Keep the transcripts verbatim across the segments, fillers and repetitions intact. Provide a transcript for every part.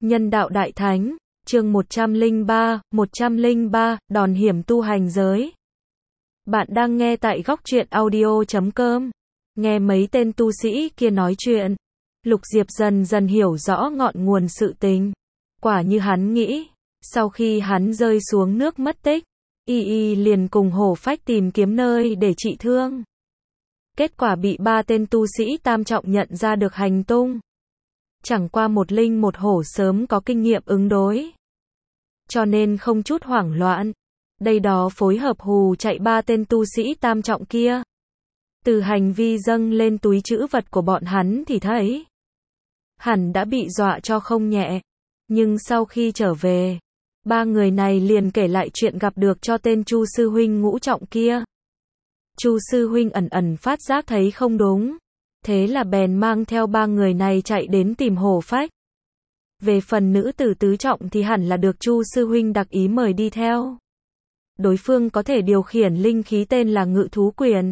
Nhân đạo đại thánh, chương một trăm lẻ ba, một trăm lẻ ba, đòn hiểm tu hành giới. Bạn đang nghe tại góc truyện audio chấm com. Nghe mấy tên tu sĩ kia nói chuyện, Lục Diệp dần dần hiểu rõ ngọn nguồn sự tình. Quả như hắn nghĩ, sau khi hắn rơi xuống nước mất tích, Y Y liền cùng Hổ Phách tìm kiếm nơi để trị thương. Kết quả bị ba tên tu sĩ tam trọng nhận ra được hành tung. Chẳng qua một linh một hổ sớm có kinh nghiệm ứng đối, cho nên không chút hoảng loạn. Đây đó phối hợp hù chạy ba tên tu sĩ tam trọng kia. Từ hành vi dâng lên túi trữ vật của bọn hắn thì thấy hẳn đã bị dọa cho không nhẹ. Nhưng sau khi trở về, ba người này liền kể lại chuyện gặp được cho tên Chu sư huynh ngũ trọng kia. Chu sư huynh ẩn ẩn phát giác thấy không đúng, thế là bèn mang theo ba người này chạy đến tìm Hổ Phách. Về phần nữ tử tứ trọng thì hẳn là được Chu sư huynh đặc ý mời đi theo. Đối phương có thể điều khiển linh khí tên là Ngự Thú Quyền,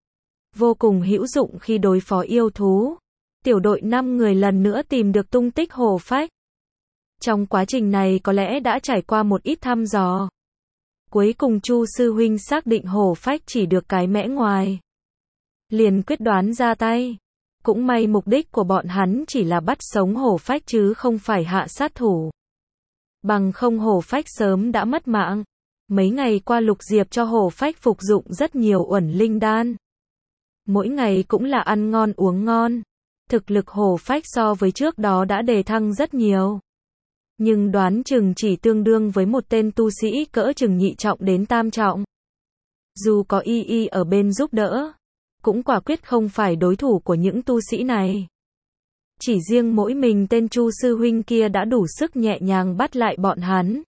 vô cùng hữu dụng khi đối phó yêu thú. Tiểu đội năm người lần nữa tìm được tung tích Hổ Phách. Trong quá trình này có lẽ đã trải qua một ít thăm dò. Cuối cùng Chu sư huynh xác định Hổ Phách chỉ được cái mẽ ngoài, liền quyết đoán ra tay. Cũng may mục đích của bọn hắn chỉ là bắt sống Hổ Phách chứ không phải hạ sát thủ. Bằng không Hổ Phách sớm đã mất mạng. Mấy ngày qua Lục Diệp cho Hổ Phách phục dụng rất nhiều uẩn linh đan. Mỗi ngày cũng là ăn ngon uống ngon. Thực lực Hổ Phách so với trước đó đã đề thăng rất nhiều. Nhưng đoán chừng chỉ tương đương với một tên tu sĩ cỡ chừng nhị trọng đến tam trọng. Dù có Y Y ở bên giúp đỡ, cũng quả quyết không phải đối thủ của những tu sĩ này. Chỉ riêng mỗi mình tên Chu sư huynh kia đã đủ sức nhẹ nhàng bắt lại bọn hắn.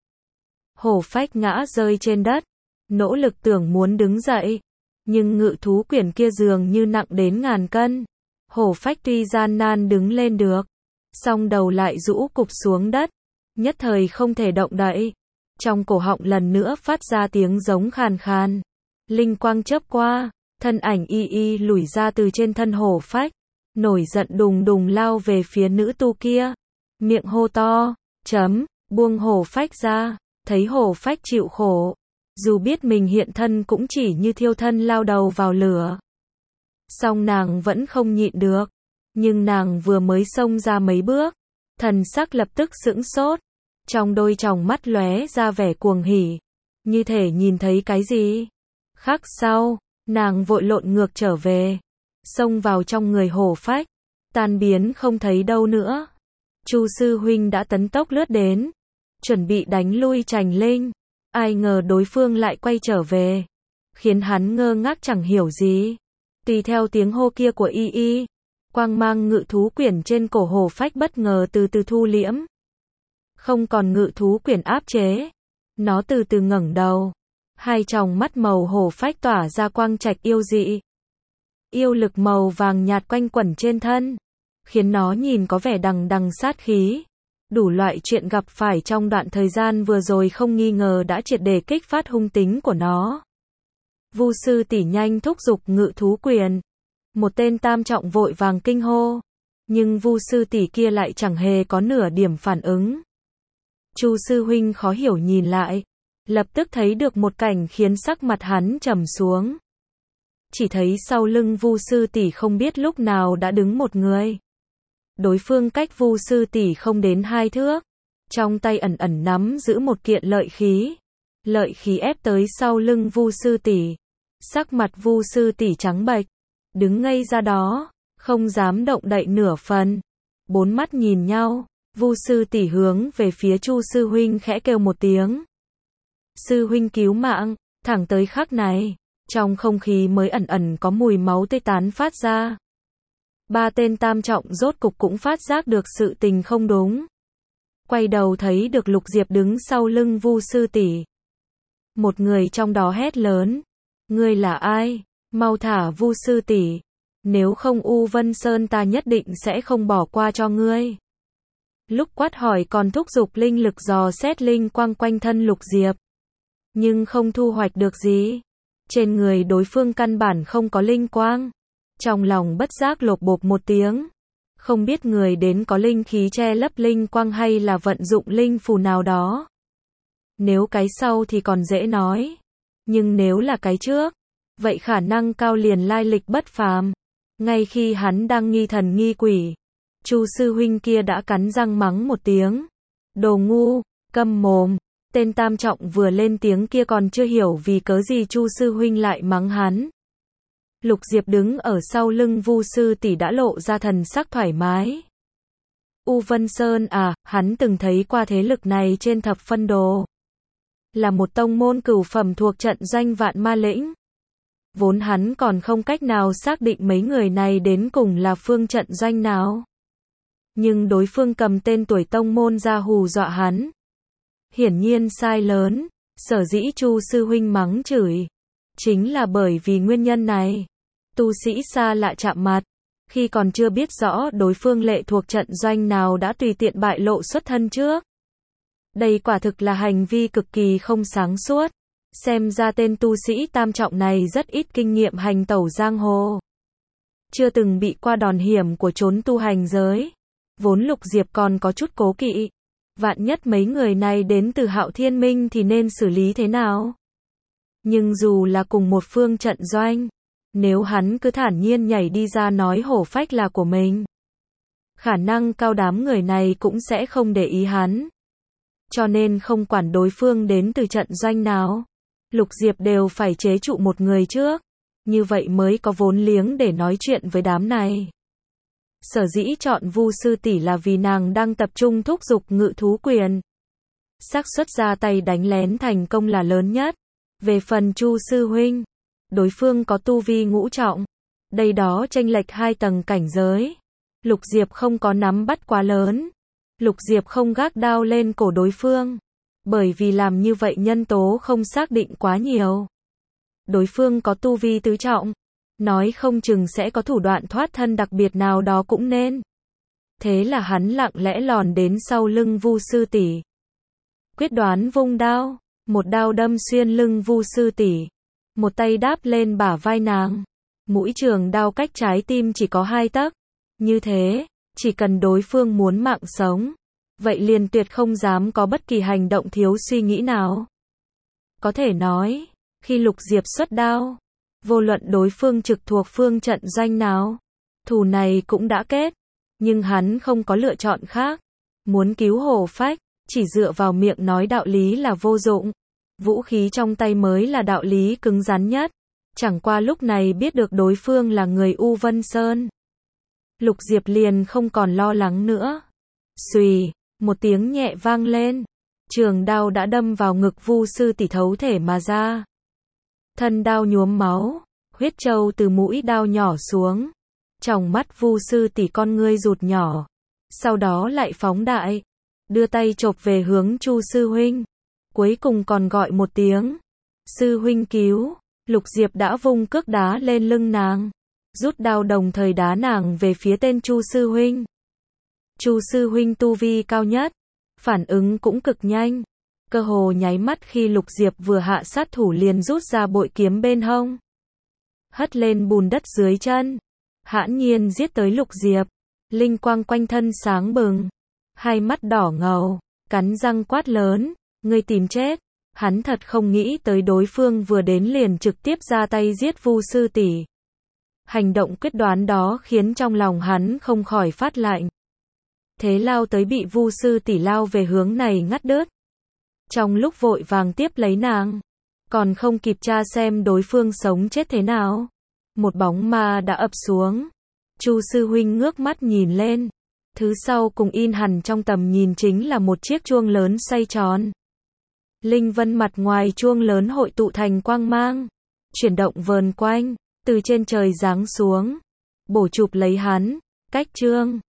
Hổ Phách ngã rơi trên đất, nỗ lực tưởng muốn đứng dậy, nhưng ngự thú quyển kia dường như nặng đến ngàn cân. Hổ Phách tuy gian nan đứng lên được, song đầu lại rũ cụp xuống đất, nhất thời không thể động đậy. Trong cổ họng lần nữa phát ra tiếng giống khàn khàn. Linh quang chớp qua, thân ảnh Y Y lủi ra từ trên thân Hổ Phách, nổi giận đùng đùng lao về phía nữ tu kia, miệng hô to, chấm, buông Hổ Phách ra. Thấy Hổ Phách chịu khổ, dù biết mình hiện thân cũng chỉ như thiêu thân lao đầu vào lửa. Song nàng vẫn không nhịn được, nhưng nàng vừa mới xông ra mấy bước, thần sắc lập tức sững sốt, trong đôi tròng mắt lóe ra vẻ cuồng hỉ, như thể nhìn thấy cái gì. Khắc sau, nàng vội lộn ngược trở về, xông vào trong người Hổ Phách, tan biến không thấy đâu nữa. Chu sư huynh đã tấn tốc lướt đến, chuẩn bị đánh lui Trành Linh, ai ngờ đối phương lại quay trở về, khiến hắn ngơ ngác chẳng hiểu gì. Tùy theo tiếng hô kia của Y Y, quang mang ngự thú quyển trên cổ Hổ Phách bất ngờ từ từ thu liễm. Không còn ngự thú quyển áp chế, nó từ từ ngẩng đầu, hai tròng mắt màu Hổ Phách tỏa ra quang trạch yêu dị. Yêu lực màu vàng nhạt quanh quẩn trên thân, khiến nó nhìn có vẻ đằng đằng sát khí. Đủ loại chuyện gặp phải trong đoạn thời gian vừa rồi không nghi ngờ đã triệt để kích phát hung tính của nó. Vu sư tỷ nhanh thúc giục ngự thú quyền. Một tên tam trọng vội vàng kinh hô, nhưng Vu sư tỷ kia lại chẳng hề có nửa điểm phản ứng. Chu sư huynh khó hiểu nhìn lại, lập tức thấy được một cảnh khiến sắc mặt hắn trầm xuống. Chỉ thấy sau lưng Vu sư tỷ không biết lúc nào đã đứng một người. Đối phương cách Vu sư tỷ không đến hai thước, trong tay ẩn ẩn nắm giữ một kiện lợi khí. Lợi khí ép tới sau lưng Vu sư tỷ, sắc mặt Vu sư tỷ trắng bệch, đứng ngây ra đó, không dám động đậy nửa phần. Bốn mắt nhìn nhau, Vu sư tỷ hướng về phía Chu sư huynh khẽ kêu một tiếng. Sư huynh cứu mạng. Thẳng tới khắc này, trong không khí mới ẩn ẩn có mùi máu tươi tán phát ra. Ba tên tam trọng rốt cục cũng phát giác được sự tình không đúng. Quay đầu thấy được Lục Diệp đứng sau lưng Vu sư tỷ. Một người trong đó hét lớn, ngươi là ai? Mau thả Vu sư tỷ, nếu không U Vân Sơn ta nhất định sẽ không bỏ qua cho ngươi. Lúc quát hỏi còn thúc giục linh lực dò xét linh quang quanh thân Lục Diệp, nhưng không thu hoạch được gì. Trên người đối phương căn bản không có linh quang. Trong lòng bất giác lột bột một tiếng, Không biết người đến có linh khí che lấp linh quang hay là vận dụng linh phù nào đó. Nếu cái sau thì còn dễ nói. Nhưng nếu là cái trước, vậy khả năng cao liền lai lịch bất phàm. Ngay khi hắn đang nghi thần nghi quỷ, Chu sư huynh kia đã cắn răng mắng một tiếng. Đồ ngu, câm mồm. Tên tam trọng vừa lên tiếng kia còn chưa hiểu vì cớ gì Chu sư huynh lại mắng hắn. Lục Diệp đứng ở sau lưng Vu sư tỷ đã lộ ra thần sắc thoải mái. U Vân Sơn à, hắn từng thấy qua thế lực này trên thập phân đồ. Là một tông môn cửu phẩm thuộc trận doanh Vạn Ma Lĩnh. Vốn hắn còn không cách nào xác định mấy người này đến cùng là phương trận doanh nào. Nhưng đối phương cầm tên tuổi tông môn ra hù dọa hắn. Hiển nhiên sai lớn, sở dĩ Chu sư huynh mắng chửi. Chính là bởi vì nguyên nhân này. Tu sĩ xa lạ chạm mặt, khi còn chưa biết rõ đối phương lệ thuộc trận doanh nào đã tùy tiện bại lộ xuất thân trước. Đây quả thực là hành vi cực kỳ không sáng suốt. Xem ra tên tu sĩ tam trọng này rất ít kinh nghiệm hành tẩu giang hồ. Chưa từng bị qua đòn hiểm của chốn tu hành giới. Vốn Lục Diệp còn có chút cố kỵ. Vạn nhất mấy người này đến từ Hạo Thiên Minh thì nên xử lý thế nào? Nhưng dù là cùng một phương trận doanh, nếu hắn cứ thản nhiên nhảy đi ra nói hổ phách là của mình, khả năng cao đám người này cũng sẽ không để ý hắn. Cho nên không quản đối phương đến từ trận doanh nào, Lục Diệp đều phải chế trụ một người trước. Như vậy mới có vốn liếng để nói chuyện với đám này. Sở dĩ chọn Vu sư tỷ là vì nàng đang tập trung thúc giục ngự thú quyền. Xác suất ra tay đánh lén thành công là lớn nhất. Về phần Chu sư huynh, đối phương có tu vi ngũ trọng. Đây đó chênh lệch hai tầng cảnh giới. Lục Diệp không có nắm bắt quá lớn. Lục Diệp không gác đao lên cổ đối phương. Bởi vì làm như vậy nhân tố không xác định quá nhiều. Đối phương có tu vi tứ trọng. Nói không chừng sẽ có thủ đoạn thoát thân đặc biệt nào đó cũng nên. Thế là hắn lặng lẽ lòn đến sau lưng Vu sư tỷ. Quyết đoán vung đao. Một đao đâm xuyên lưng Vu sư tỷ. Một tay đáp lên bả vai nàng. Mũi trường đao cách trái tim chỉ có hai tấc. Như thế, chỉ cần đối phương muốn mạng sống, vậy liền tuyệt không dám có bất kỳ hành động thiếu suy nghĩ nào. Có thể nói, khi Lục Diệp xuất đao, vô luận đối phương trực thuộc phương trận doanh nào, thù này cũng đã kết. Nhưng hắn không có lựa chọn khác. Muốn cứu hổ phách, chỉ dựa vào miệng nói đạo lý là vô dụng. Vũ khí trong tay mới là đạo lý cứng rắn nhất. Chẳng qua lúc này biết được đối phương là người U Vân Sơn, Lục Diệp liền không còn lo lắng nữa. Xùy, một tiếng nhẹ vang lên. Trường đao đã đâm vào ngực Vu sư tỷ thấu thể mà ra. Thân đao nhuốm máu, huyết châu từ mũi đao nhỏ xuống. Tròng mắt Vu sư tỷ con ngươi rụt nhỏ. Sau đó lại phóng đại. Đưa tay chộp về hướng Chu sư huynh. Cuối cùng còn gọi một tiếng. Sư huynh cứu. Lục Diệp đã vung cước đá lên lưng nàng. Rút đao đồng thời đá nàng về phía tên Chu sư huynh. Chu sư huynh tu vi cao nhất. Phản ứng cũng cực nhanh. Cơ hồ nháy mắt khi Lục Diệp vừa hạ sát thủ liền rút ra bội kiếm bên hông. Hất lên bùn đất dưới chân. Hãn nhiên giết tới Lục Diệp. Linh quang quanh thân sáng bừng. Hai mắt đỏ ngầu. Cắn răng quát lớn. Ngươi tìm chết. Hắn thật không nghĩ tới đối phương vừa đến liền trực tiếp ra tay giết Vu sư tỷ. Hành động quyết đoán đó khiến trong lòng hắn không khỏi phát lạnh. Thế lao tới bị Vu sư tỷ lao về hướng này ngắt đứt. Trong lúc vội vàng tiếp lấy nàng, còn không kịp tra xem đối phương sống chết thế nào, một bóng ma đã ập xuống. Chu sư huynh ngước mắt nhìn lên. Thứ sau cùng in hẳn trong tầm nhìn chính là một chiếc chuông lớn xoay tròn. Linh vân mặt ngoài chuông lớn hội tụ thành quang mang, chuyển động vờn quanh, từ trên trời giáng xuống, bổ chụp lấy hắn. Cách chương